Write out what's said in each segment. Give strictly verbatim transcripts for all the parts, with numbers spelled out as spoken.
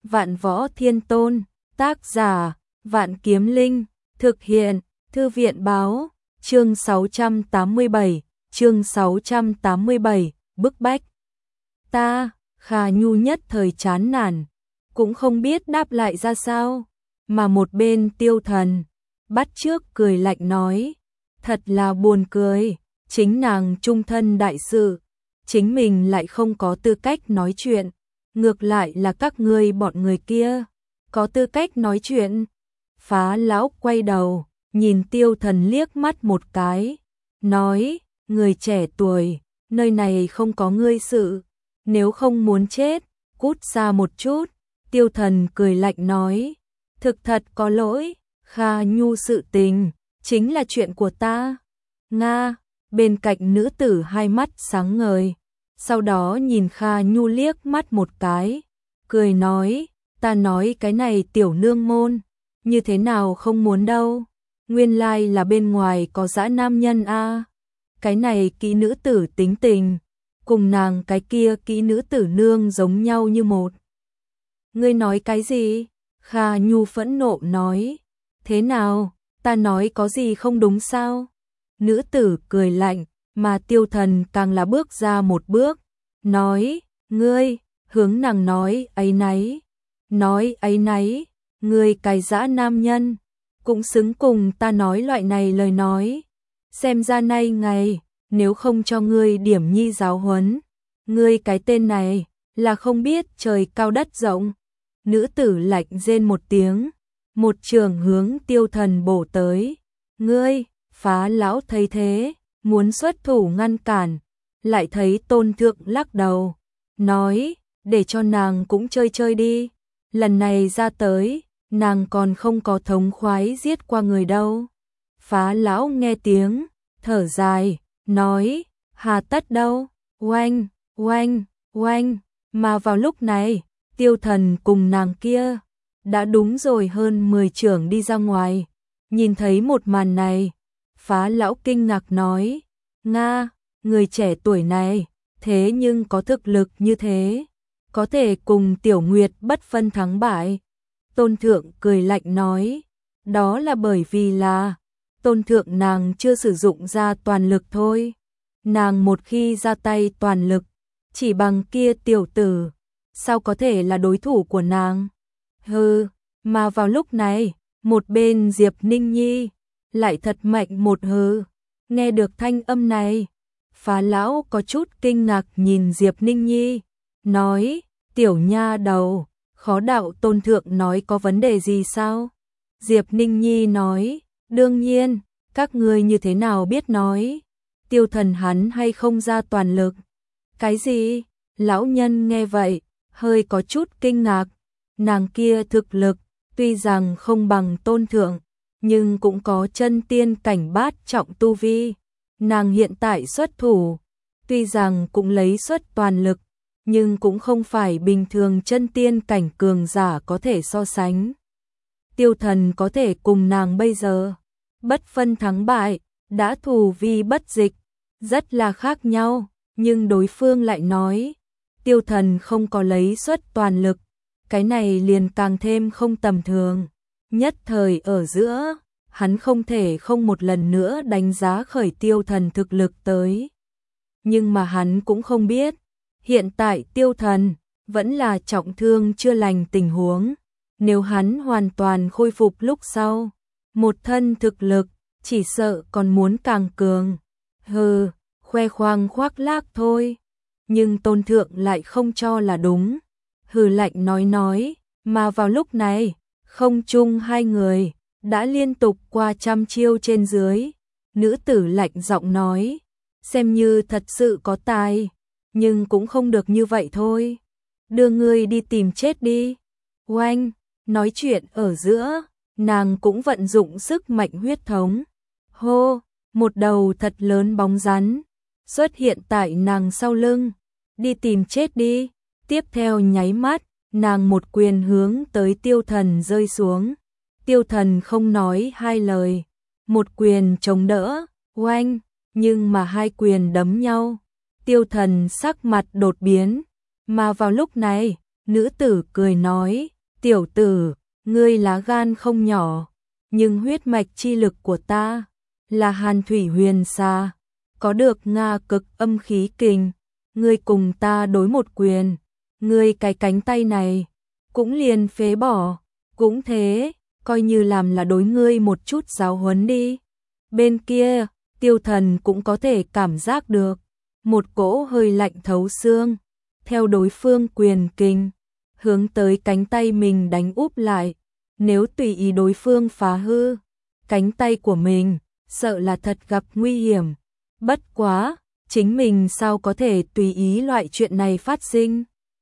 Vạn Võ Thiên Tôn, tác giả, Vạn Kiếm Linh, thực hiện, Thư viện báo, chương sáu trăm tám mươi bảy, chương sáu trăm tám mươi bảy, bức bách. Ta, Kha Nhu nhất thời chán nản, cũng không biết đáp lại ra sao, mà một bên Tiêu Thần, bắt trước cười lạnh nói, thật là buồn cười, chính nàng trung thân đại sự, chính mình lại không có tư cách nói chuyện, ngược lại là các ngươi bọn người kia, có tư cách nói chuyện. Phá lão quay đầu, nhìn Tiêu Thần liếc mắt một cái, nói, người trẻ tuổi, nơi này không có ngươi sự, nếu không muốn chết, cút xa một chút. Tiêu Thần cười lạnh nói, thực thật có lỗi, Kha Nhu sự tình, chính là chuyện của ta. Nga, bên cạnh nữ tử hai mắt sáng ngời, sau đó nhìn Kha Nhu liếc mắt một cái, cười nói, ta nói cái này tiểu nương môn, như thế nào không muốn đâu, nguyên lai là bên ngoài có dã nam nhân a. Cái này kỹ nữ tử tính tình, cùng nàng cái kia kỹ nữ tử nương giống nhau như một. Ngươi nói cái gì? Kha Nhu phẫn nộ nói, thế nào, ta nói có gì không đúng sao? Nữ tử cười lạnh, mà Tiêu Thần càng là bước ra một bước, nói, ngươi, hướng nàng nói ấy nấy, nói ấy nấy, ngươi cái dã nam nhân, cũng xứng cùng ta nói loại này lời nói, xem ra nay ngày, nếu không cho ngươi điểm nhi giáo huấn, ngươi cái tên này, là không biết trời cao đất rộng. Nữ tử lạnh rên một tiếng, một trường hướng Tiêu Thần bổ tới, ngươi, Phá lão thấy thế, muốn xuất thủ ngăn cản, lại thấy Tôn Thượng lắc đầu, nói, để cho nàng cũng chơi chơi đi, lần này ra tới, nàng còn không có thống khoái giết qua người đâu. Phá lão nghe tiếng, thở dài, nói, hà tất đâu, oanh, oanh, oanh, mà vào lúc này, Tiêu Thần cùng nàng kia, đã đúng rồi hơn mười chưởng đi ra ngoài, nhìn thấy một màn này, Phá lão kinh ngạc nói, Nga, người trẻ tuổi này, thế nhưng có thực lực như thế, có thể cùng Tiểu Nguyệt bất phân thắng bại. Tôn Thượng cười lạnh nói, đó là bởi vì là, Tôn Thượng nàng chưa sử dụng ra toàn lực thôi, nàng một khi ra tay toàn lực, chỉ bằng kia tiểu tử, sao có thể là đối thủ của nàng? Hừ, mà vào lúc này, một bên Diệp Ninh Nhi, lại thật mạnh một hừ, nghe được thanh âm này, Phá lão có chút kinh ngạc nhìn Diệp Ninh Nhi, nói, tiểu nha đầu, khó đạo Tôn Thượng nói có vấn đề gì sao? Diệp Ninh Nhi nói, đương nhiên, các ngươi như thế nào biết nói, Tiêu Thần hắn hay không ra toàn lực? Cái gì? Lão nhân nghe vậy, hơi có chút kinh ngạc, nàng kia thực lực, tuy rằng không bằng Tôn Thượng, nhưng cũng có chân tiên cảnh bát trọng tu vi, nàng hiện tại xuất thủ, tuy rằng cũng lấy xuất toàn lực, nhưng cũng không phải bình thường chân tiên cảnh cường giả có thể so sánh. Tiêu Thần có thể cùng nàng bây giờ, bất phân thắng bại, đã thù vi bất dịch, rất là khác nhau, nhưng đối phương lại nói, Tiêu Thần không có lấy xuất toàn lực, cái này liền càng thêm không tầm thường. Nhất thời ở giữa, hắn không thể không một lần nữa đánh giá khởi Tiêu Thần thực lực tới. Nhưng mà hắn cũng không biết, hiện tại Tiêu Thần vẫn là trọng thương chưa lành tình huống, nếu hắn hoàn toàn khôi phục lúc sau, một thân thực lực, chỉ sợ còn muốn càng cường. Hừ, khoe khoang khoác lác thôi. Nhưng Tôn Thượng lại không cho là đúng, hừ lạnh nói nói, mà vào lúc này, không chung hai người, đã liên tục qua trăm chiêu trên dưới, nữ tử lạnh giọng nói, xem như thật sự có tài, nhưng cũng không được như vậy thôi, đưa ngươi đi tìm chết đi. Oanh, nói chuyện ở giữa, nàng cũng vận dụng sức mạnh huyết thống, hô, một đầu thật lớn bóng rắn xuất hiện tại nàng sau lưng, đi tìm chết đi. Tiếp theo nháy mắt, nàng một quyền hướng tới Tiêu Thần rơi xuống. Tiêu Thần không nói hai lời, một quyền chống đỡ, oanh, nhưng mà hai quyền đấm nhau. Tiêu Thần sắc mặt đột biến, mà vào lúc này, nữ tử cười nói, Tiểu tử, ngươi lá gan không nhỏ, nhưng huyết mạch chi lực của ta là Hàn Thủy Huyền Xà, có được Nga cực âm khí kình, ngươi cùng ta đối một quyền, ngươi cái cánh tay này cũng liền phế bỏ, cũng thế, coi như làm là đối ngươi một chút giáo huấn đi. Bên kia, Tiêu Thần cũng có thể cảm giác được một cỗ hơi lạnh thấu xương, theo đối phương quyền kình, hướng tới cánh tay mình đánh úp lại, nếu tùy ý đối phương phá hư cánh tay của mình, sợ là thật gặp nguy hiểm. Bất quá, chính mình sao có thể tùy ý loại chuyện này phát sinh.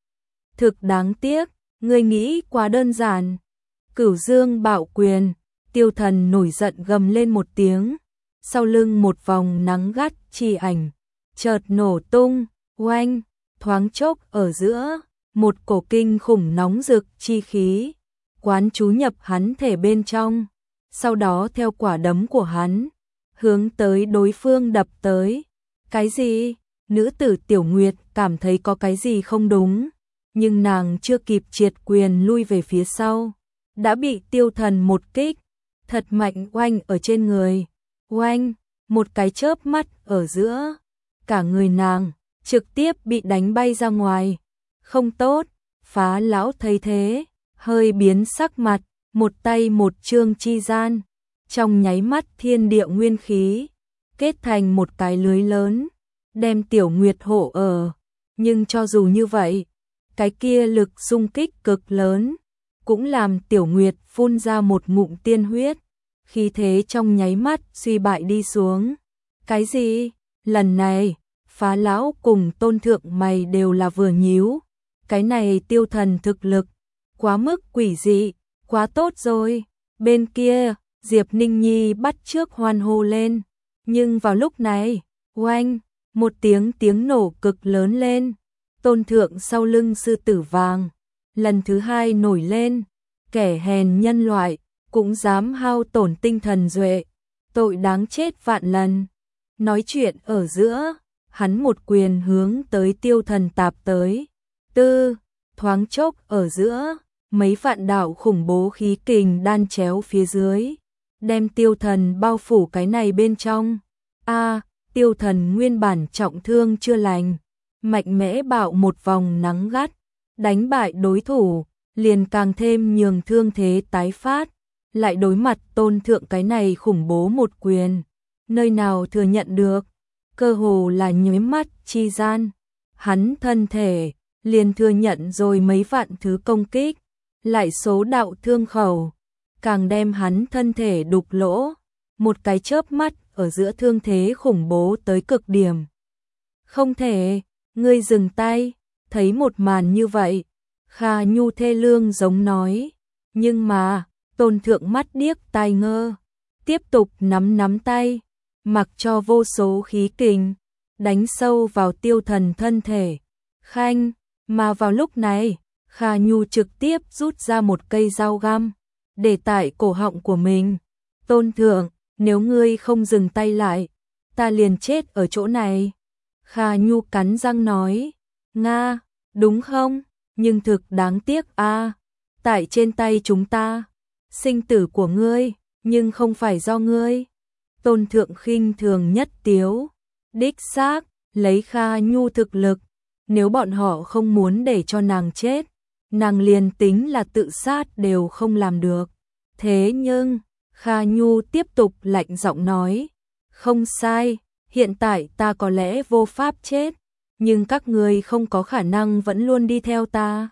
Thực đáng tiếc, ngươi nghĩ quá đơn giản. Cửu Dương bạo quyền, Tiêu Thần nổi giận gầm lên một tiếng, sau lưng một vòng nắng gắt chi ảnh chợt nổ tung, oanh, thoáng chốc ở giữa, một cổ kinh khủng nóng rực chi khí quán chú nhập hắn thể bên trong, sau đó theo quả đấm của hắn hướng tới đối phương đập tới. Cái gì? Nữ tử Tiểu Nguyệt cảm thấy có cái gì không đúng, nhưng nàng chưa kịp triệt quyền lui về phía sau, đã bị Tiêu Thần một kích thật mạnh oanh ở trên người. Oanh, một cái chớp mắt ở giữa, cả người nàng trực tiếp bị đánh bay ra ngoài. Không tốt, Phá lão thấy thế, hơi biến sắc mặt, một tay một chương chi gian, trong nháy mắt thiên địa nguyên khí kết thành một cái lưới lớn, đem Tiểu Nguyệt hộ ở. Nhưng cho dù như vậy, cái kia lực xung kích cực lớn cũng làm Tiểu Nguyệt phun ra một ngụm tiên huyết, khí thế trong nháy mắt suy bại đi xuống. Cái gì? Lần này, Phá lão cùng Tôn thượng mày đều là vừa nhíu. Cái này Tiêu Thần thực lực quá mức quỷ dị, quá tốt rồi. Bên kia, Diệp Ninh Nhi bắt chước hoan hô lên, nhưng vào lúc này, oanh, một tiếng tiếng nổ cực lớn lên. Tôn thượng sau lưng sư tử vàng lần thứ hai nổi lên, kẻ hèn nhân loại cũng dám hao tổn tinh thần duệ, tội đáng chết vạn lần. Nói chuyện ở giữa, hắn một quyền hướng tới Tiêu Thần tạp tới. Tư, thoáng chốc ở giữa, mấy vạn đạo khủng bố khí kình đan chéo phía dưới, đem Tiêu Thần bao phủ cái này bên trong. A, Tiêu Thần nguyên bản trọng thương chưa lành, mạnh mẽ bạo một vòng nắng gắt, đánh bại đối thủ, liền càng thêm nhường thương thế tái phát, lại đối mặt Tôn thượng cái này khủng bố một quyền, nơi nào thừa nhận được, cơ hồ là nháy mắt chi gian, hắn thân thể liền thừa nhận rồi mấy vạn thứ công kích, lại số đạo thương khẩu, càng đem hắn thân thể đục lỗ, một cái chớp mắt ở giữa thương thế khủng bố tới cực điểm. Không thể, ngươi dừng tay. Thấy một màn như vậy, Kha Nhu thê lương giống nói, nhưng mà, Tôn thượng mắt điếc tai ngơ, tiếp tục nắm nắm tay, mặc cho vô số khí kình đánh sâu vào Tiêu Thần thân thể. Khanh, mà vào lúc này, Kha Nhu trực tiếp rút ra một cây dao găm, để tại cổ họng của mình. Tôn thượng, nếu ngươi không dừng tay lại, ta liền chết ở chỗ này. Kha Nhu cắn răng nói, Nga, đúng không? Nhưng thực đáng tiếc a, à, tại trên tay chúng ta, sinh tử của ngươi, nhưng không phải do ngươi. Tôn thượng khinh thường nhất tiếu, đích xác, lấy Kha Nhu thực lực, nếu bọn họ không muốn để cho nàng chết, nàng liền tính là tự sát đều không làm được. Thế nhưng, Kha Nhu tiếp tục lạnh giọng nói, không sai, hiện tại ta có lẽ vô pháp chết, nhưng các ngươi không có khả năng vẫn luôn đi theo ta.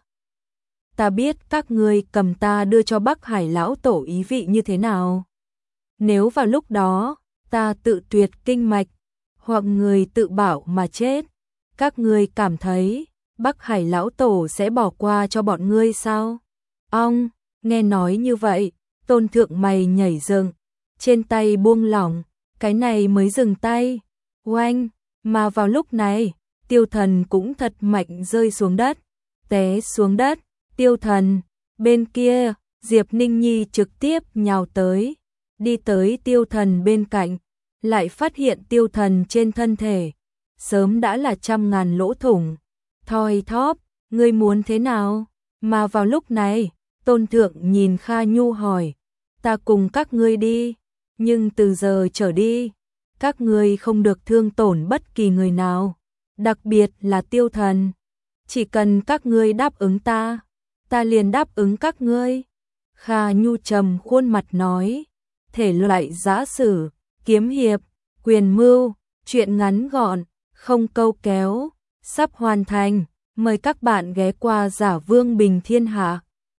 Ta biết các ngươi cầm ta đưa cho Bắc Hải lão tổ ý vị như thế nào. Nếu vào lúc đó, ta tự tuyệt kinh mạch, hoặc người tự bảo mà chết, các ngươi cảm thấy Bắc Hải lão tổ sẽ bỏ qua cho bọn ngươi sao? Ong, nghe nói như vậy, Tôn thượng mày nhảy dựng, trên tay buông lỏng, cái này mới dừng tay. Oanh, mà vào lúc này, Tiêu Thần cũng thật mạnh rơi xuống đất, té xuống đất. Tiêu Thần, bên kia, Diệp Ninh Nhi trực tiếp nhào tới, đi tới Tiêu Thần bên cạnh, lại phát hiện Tiêu Thần trên thân thể sớm đã là trăm ngàn lỗ thủng. Thoi thóp, ngươi muốn thế nào? Mà vào lúc này, Tôn Thượng nhìn Kha Nhu hỏi, ta cùng các ngươi đi, nhưng từ giờ trở đi, các ngươi không được thương tổn bất kỳ người nào, đặc biệt là Tiêu Thần. Chỉ cần các ngươi đáp ứng ta, ta liền đáp ứng các ngươi. Kha Nhu trầm khuôn mặt nói, thể loại giã sử, kiếm hiệp, quyền mưu, truyện ngắn gọn, không câu kéo, sắp hoàn thành, mời các bạn ghé qua Giả Vương Bình Thiên Hạ.